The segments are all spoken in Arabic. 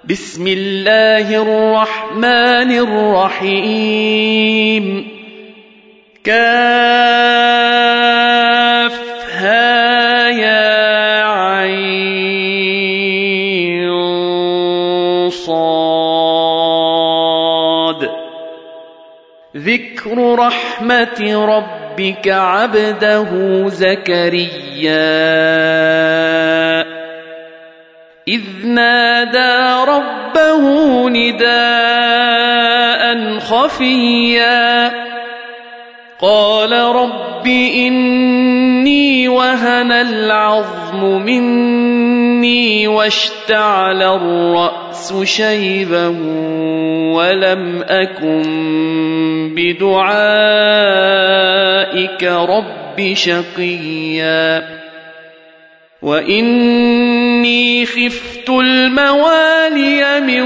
بسم الله الرحمن الرحيم كافها يا عين صاد ذكر رحمة ربك عبده زكريا إذ نادى ربه نداء خفيا قال رب إني وهن العظم مني واشتعل الرأس شيبا ولم أكن بدعائك رب شقيا وإني خفت الموالي من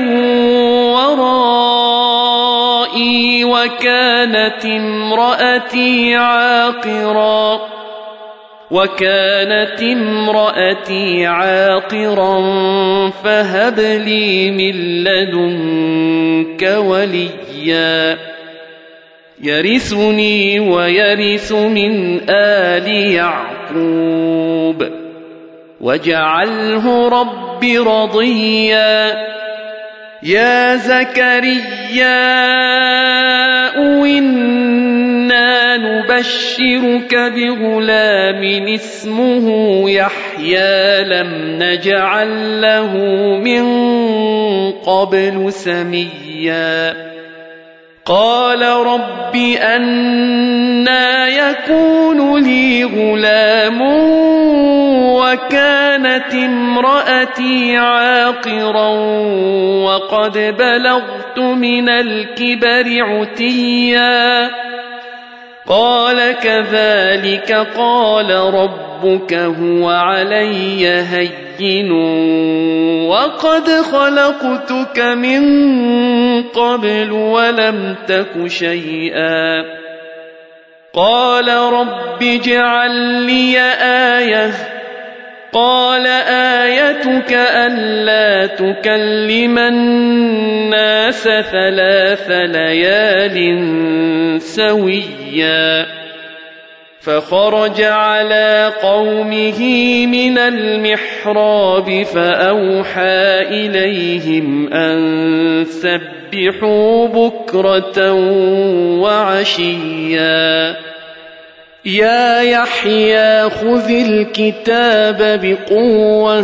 ورائي وكانت امرأتي عاقرا فهب لي من لدنك وليا يرثني ويرث من آل يعقوب واجعله رب رضيا يا زكريا إنا نبشرك بغلام اسمه يحيى لم نجعل له من قبل سميا قال رب أنى يكون لي غلام وكانت امرأتي عاقرا وقد بلغت من الكبر عتيا قال كذلك قال ربك هو علي هين وقد خلقتك من قبل ولم تك شيئا قال رب اجعل لي آية قال آيتك ألا تكلم الناس 3 ليال سويا فخرج على قومه من المحراب فأوحى إليهم أن سبحوا بكرة وعشيا يا يحيى خذ الكتاب بقوة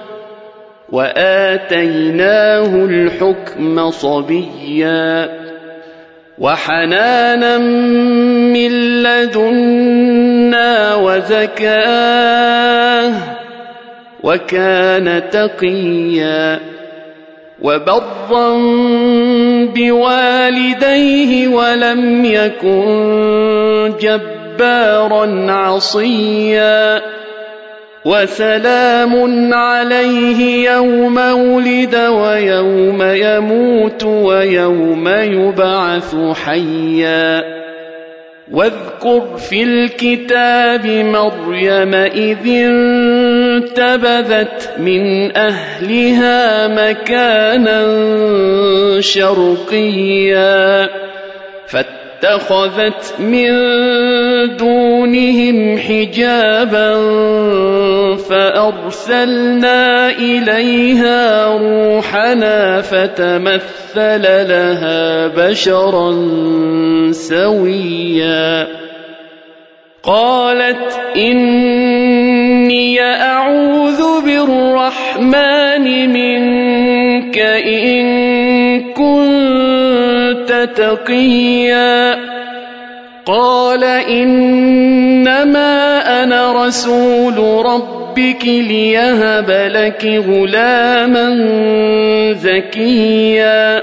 وآتيناه الحكم صبيا وحنانا من لدنا وزكاة وكان تقيا وبرا بوالديه ولم يكن جبارا عصيا وسلام عليه يوم ولد ويوم يموت ويوم يبعث حيا واذكر في الكتاب مريم إذ انتبذت من أهلها مكانا شرقيا فاتخذت من دونهم حجابا فأرسلنا إليها روحنا فتمثل لها بشرا سويا قالت إني أعوذ بالرحمن منك إن كنت تقيا قال إنما أنا رسول ربك ليهب لك غلاما زكيا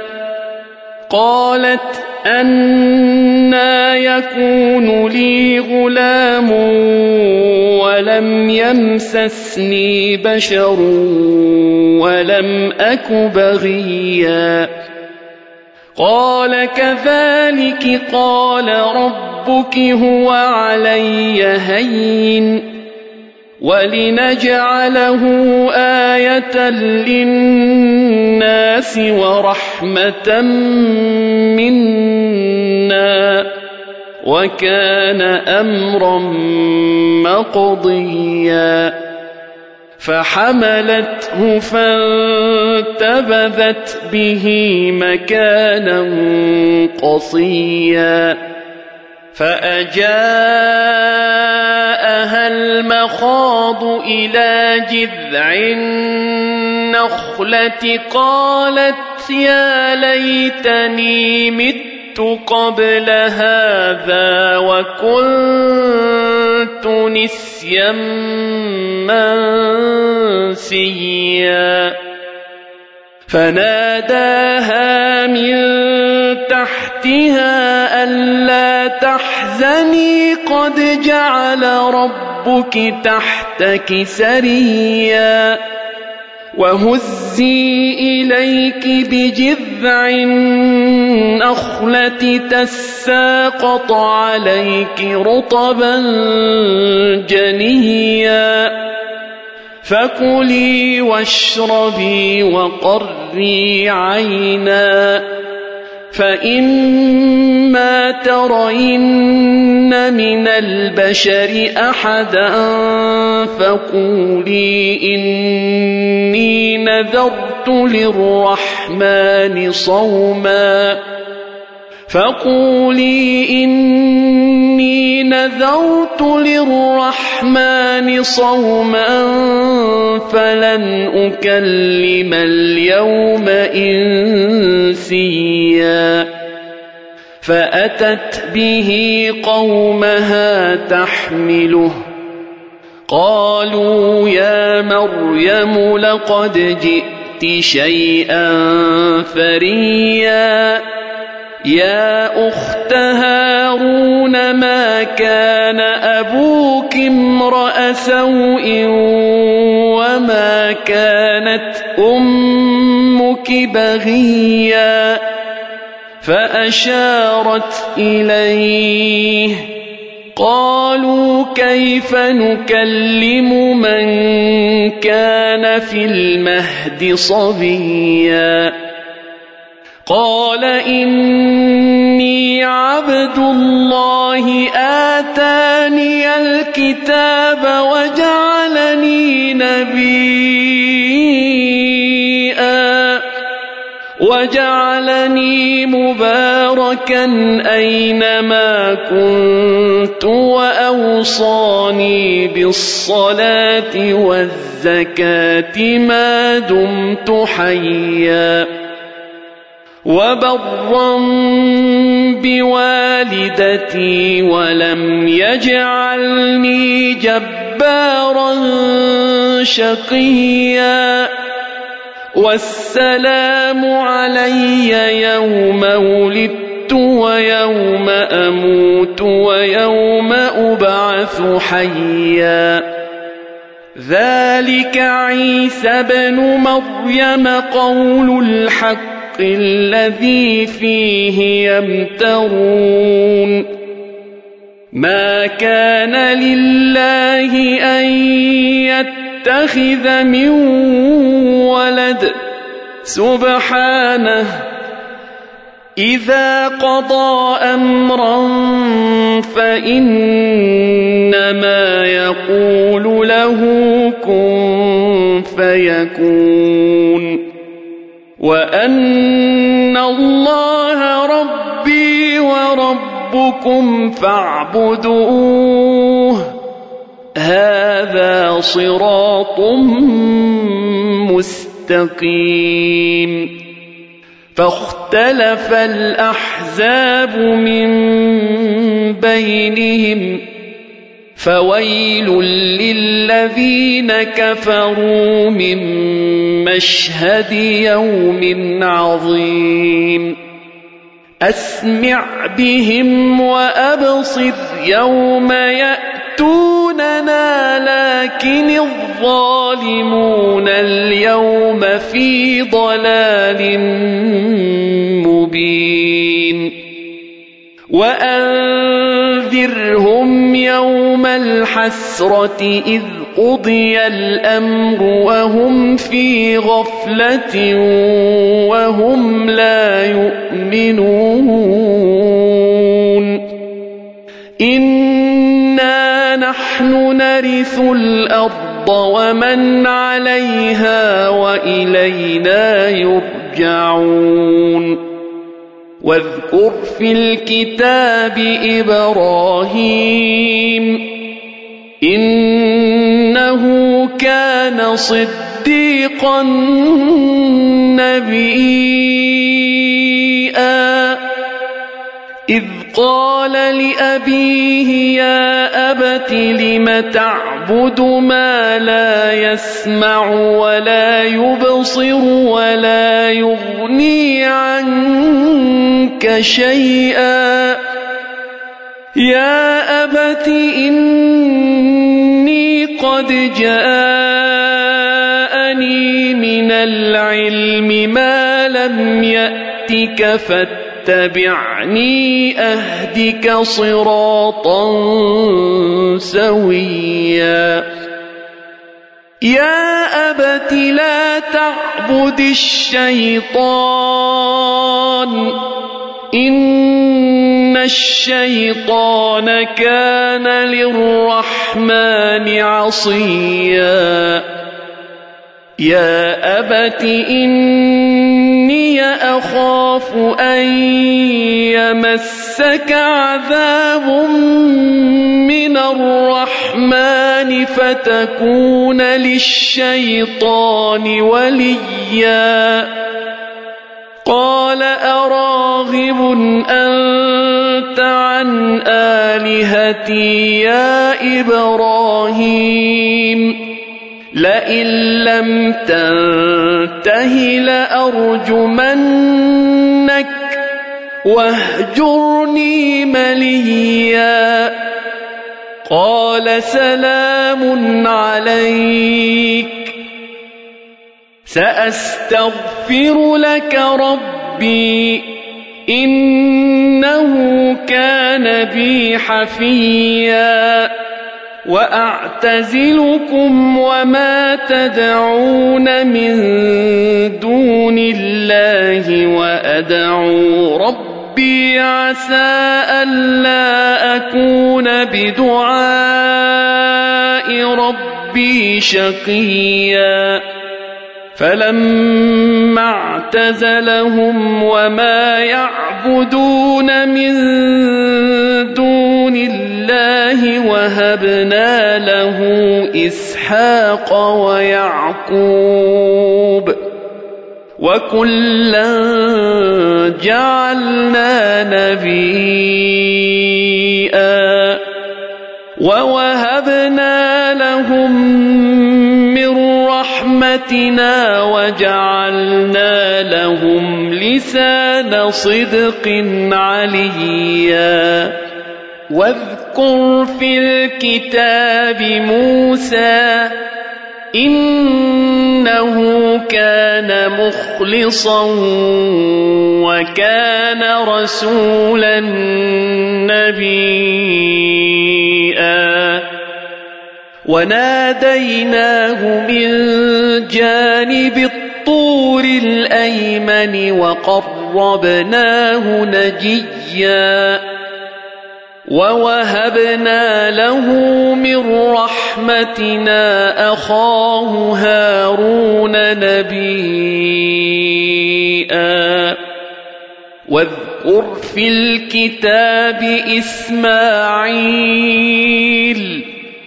قالت أنى يكون لي غلام ولم يمسسني بشر ولم أك بغيا قال كذلك قال ربك هو علي هين ولنجعله آية للناس ورحمة منا وكان أمرا مقضيا فحملته فانتبذت به مكانا قصيا فأجاءها المخاض إلى جذع النخلة قالت يا ليتني مت قبل هذا وكنت نسيا منسيا فناداها من تحتها ألا تحزني قد جعل ربك تحتك سريا وهزي إليك بجذع النخلة تساقط عليك رطبا جنيا فكلي واشربي وقري عينا فإما ترين من البشر أحدا فقولي إني نذرت للرحمن صوما فلن أكلم اليوم إنسيا فأتت به قومها تحمله قالوا يا مريم لقد جئت شيئا فريا يا أخت هارون ما كان أبوك امرأ سوء وما كانت أمك بغيا فأشارت إليه قالوا كيف نكلم من كان في المهد صبيا قال إني عبد الله آتاني الكتاب وجعلني مباركا أينما كنت وأوصاني بالصلاة والزكاة ما دمت حيا وبرا بوالدتي ولم يجعلني جبارا شقيا والسلام علي يوم ولدت ويوم أموت ويوم أبعث حيا ذلك عيسى بن مريم قول الحق الذي فيه يمترون ما كان لله أن يتخذ من ولد سبحانه إذا قضى أمرا فإنما يقول له كن فيكون وأن الله ربي وربكم فاعبدوه هذا صراط مستقيم فاختلف الأحزاب من بينهم فويل للذين كفروا من مشهد يوم عظيم أسمع بهم وأبصر يوم يأتوننا لكن الظالمون اليوم في ضلال مبين وأنذرهم وهم يوم الحسرة إذ قضي الأمر وهم في غفلة وهم لا يؤمنون إنا نحن نرث الأرض ومن عليها وإلينا يرجعون واذكر في الكتاب إبراهيم إنه كان صديقا نبيا إذ قال لأبيه يا أبت لم تعبد ما لا يسمع ولا يبصر ولا يغني عنك شيئا يا أبت إني قد جاءني من العلم ما لم يأتك فاتبعني أهدك صراطا سويا يا أبت لا تعبد الشيطان إن الشيطان كان للرحمن عصيا يا أبت إني أخاف أن يمسك عذاب من الرحمن فتكون للشيطان وليا قال أراغب أنت عن آلهتي يا إبراهيم لئن لم تنته لأرجمنك واهجرني مليا قال سلام عليك سأستغفر لك ربي إنه كان بي حفيا وأعتزلكم وما تدعون من دون الله وأدعو ربي عسى ألا أكون بدعاء ربي شقيا فلما اعتزلهم وما يعبدون من دون الله وهبنا له إسحاق ويعقوب وكلا جعلنا نبيا ووهبنا لهم من رحمتنا وجعلنا لهم لسان صدق عليا واذكر في الكتاب موسى إنه كان مخلصا وكان رسولا نبيا وناديناه من جانب الطور الأيمن وقربناه نجيا ووهبنا له من رحمتنا أخاه هارون نبيا واذكر في الكتاب إسماعيل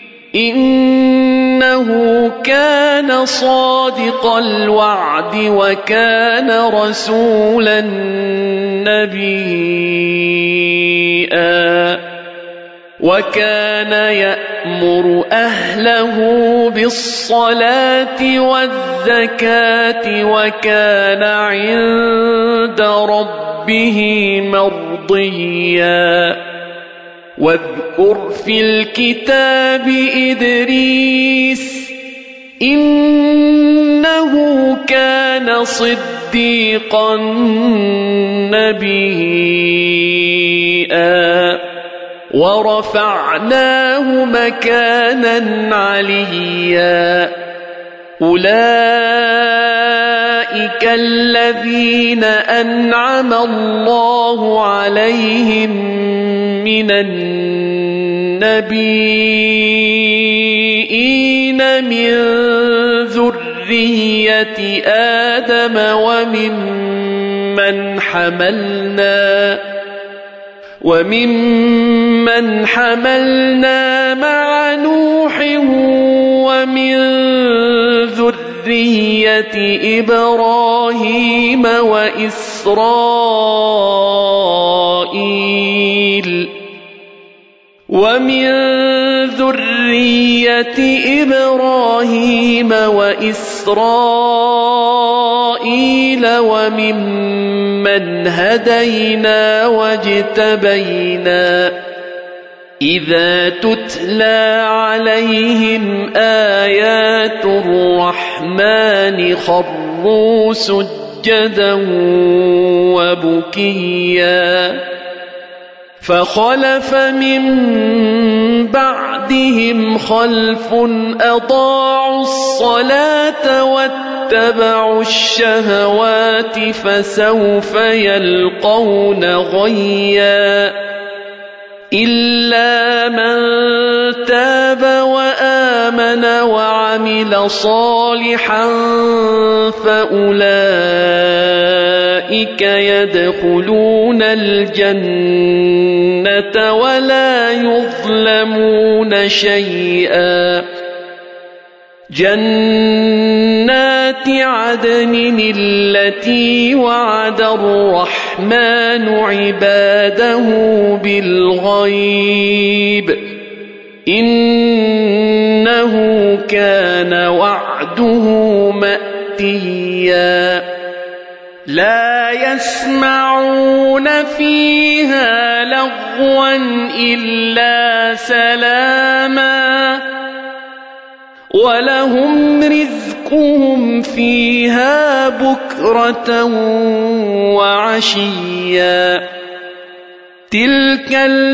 إنه كان صادق الوعد وكان رسولا نبيا وكان يأمر أهله بالصلاة والزكاة وكان عند ربه مرضيا واذكر في الكتاب إدريس إنه كان صديقا نبيا ورفعناه مكانا عليا أولئك الذين أنعم الله عليهم من النبيين من ذرية آدم وممن حملنا مع نوح ومن ذرية إبراهيم وإسرائيل وممن هدينا واجتبينا إذا تتلى عليهم آيات الرحمن خروا سجدا وبكيا فخلف من بعدهم خلف أضاعوا الصلاة واتبعوا الشهوات فسوف يلقون غيا إلا من تاب وآمن وعمل صالحا فأولئك يدخلون الجنة ولا يظلمون شيئا جنات عدن التي وعد الرحمن عباده بالغيب إنه كان وعده مأتيا لا يسمعون فيها لغوا إلا سلاما ولهم رزقهم فيها بكرة وعشيا تلك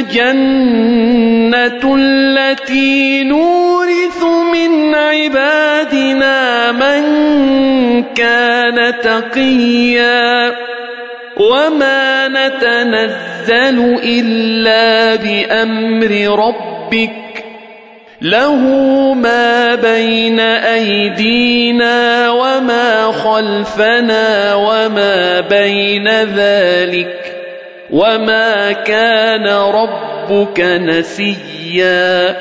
الجنة التي نورث من عبادنا من كان تقيا وما نتنزل إلا بأمر ربك له ما بين أيدينا وما خلفنا وما بين ذلك وما كان ربك نسيا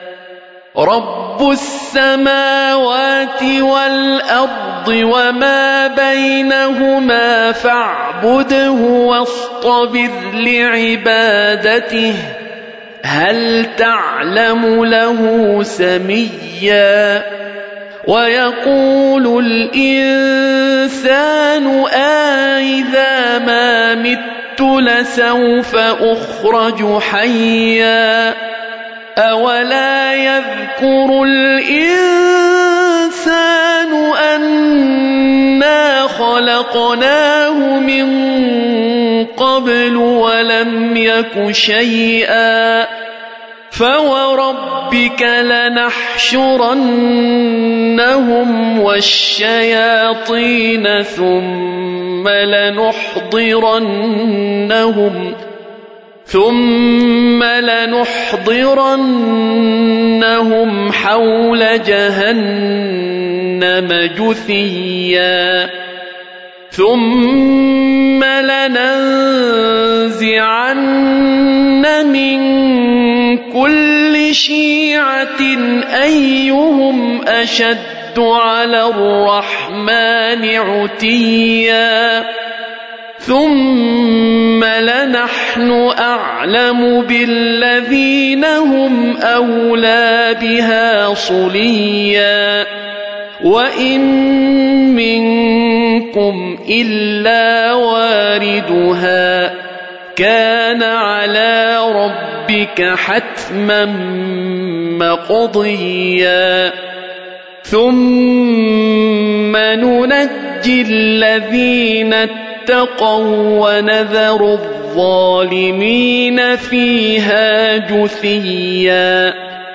رب السماوات والأرض وما بينهما فاعبده واصطبر لعبادته هل تعلم له سميا ويقول الإنسان أإذا ما مت لسوف أخرج حيا أولا يذكر الإنسان أنا خلقناه من قبل ولم يك شيئا فوربك لنحشرنهم والشياطين ثم لنحضرنهم حول جهنم جثيا ثم لننزعن من كل شيعة أيهم أشد على الرحمن عتيا ثم لنحن أعلم بالذين هم أولى بها صليا وإن منكم إلا واردها كان على ربك حتما مقضيا ثم ننجي الذين اتقوا ونذر الظالمين فيها جثيا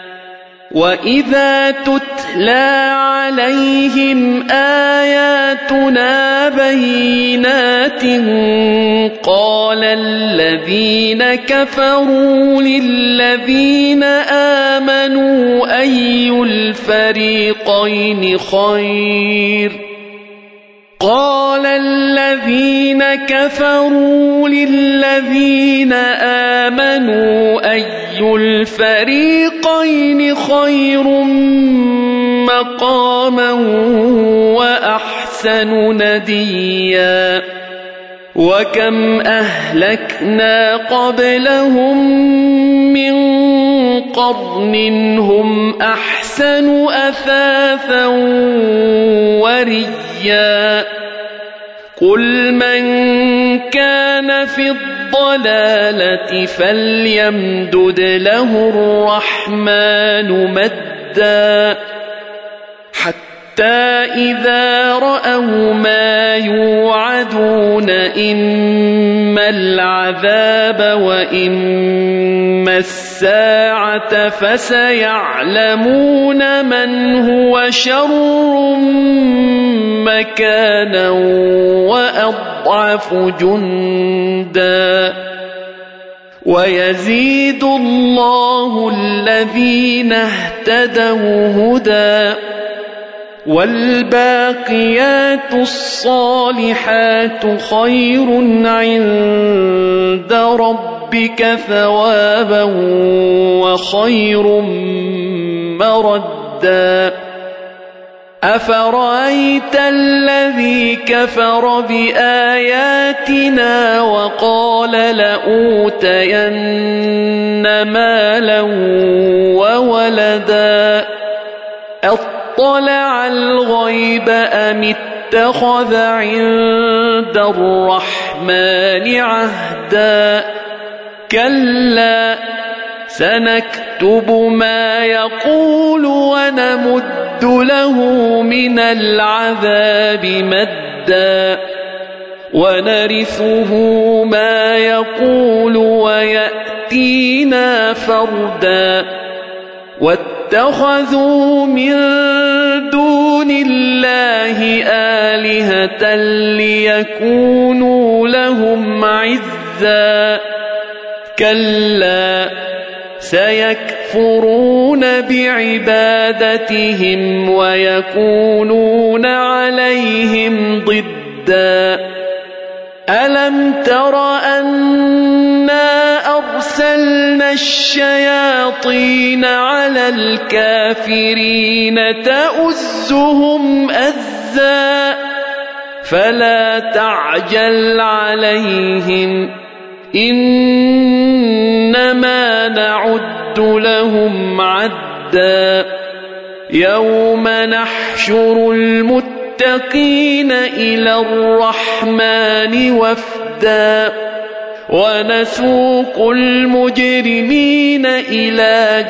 وإذا تتلى عليهم آياتنا بينات قال الذين كفروا للذين آمنوا أي الفريقين خير قال الذين كفروا للذين آمنوا أي الفريقين خير مقاما وأحسن نديا وكم أهلكنا قبلهم من قرن هم أحسن أثاثا ورئيا قل من كان في الضلالة فليمدد له الرحمن مدا حتى إذا رأوا ما يوعدون إما العذاب وإما الساعة فسيعلمون من هو شر مكانا وأضعف جندا ويزيد الله الذين اهتدوا هدى والباقيات الصالحات خير عند ربك ثوابا وخير مردا أفرأيت الذي كفر بآياتنا وقال لأوتين مالا وولدا اطلع الغيب أم اتخذ عند الرحمن عهدا كلا سنكتب ما يقول ونمد له من العذاب مدا ونرثه ما يقول ويأتينا فردا واتخذوا من دون الله آلهة ليكونوا لهم عزا كلا سيكفرون بعبادتهم ويكونون عليهم ضدا ألم تر أنا أرسلنا الشياطين على الكافرين تؤزهم أزا فلا تعجل عليهم إنما نعد لهم عدا يوم نحشر المتقين إلى الرحمن وفدا ونسوق المجرمين إلى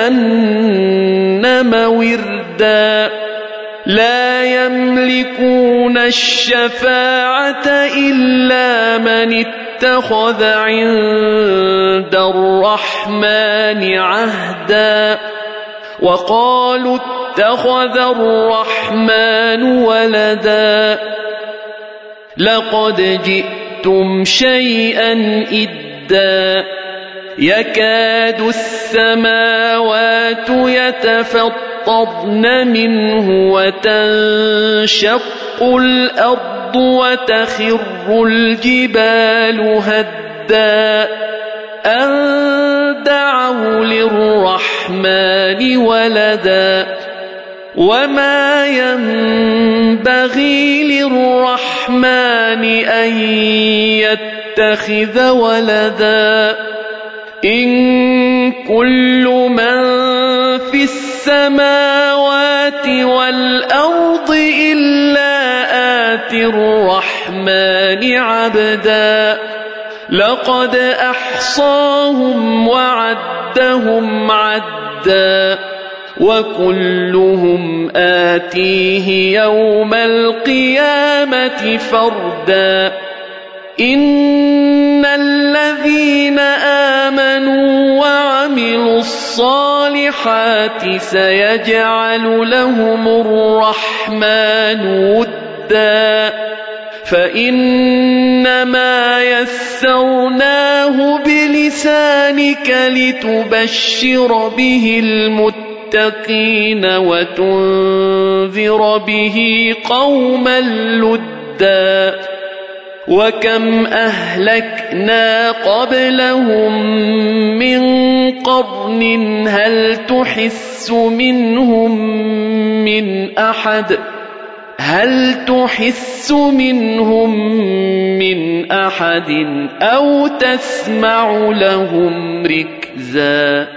جهنم وردا لا يملكون الشفاعة إلا من اتخذ عند الرحمن عهدا وقالوا اتخذ الرحمن ولدا لقد جئتم شيئا إدا يكاد السماوات يتفطرن منه وتنشق الأرض وتخر الجبال هدا أن دعوا للرحمن ولدا وما ينبغي للرحمن أن يتخذ ولدا إن كل من في السماوات والأرض إلا آتي الرحمن عبدا لقد أحصاهم وعدهم عدا وكلهم آتيه يوم القيامة فردا إن الذين الصالحات سيجعل لهم الرحمن ودا فإنما يسرناه بلسانك لتبشر به المتقين وتنذر به قوما لدا وكم أهلكنا قبلهم من قرن هل تحس منهم من أحد أو تسمع لهم ركزا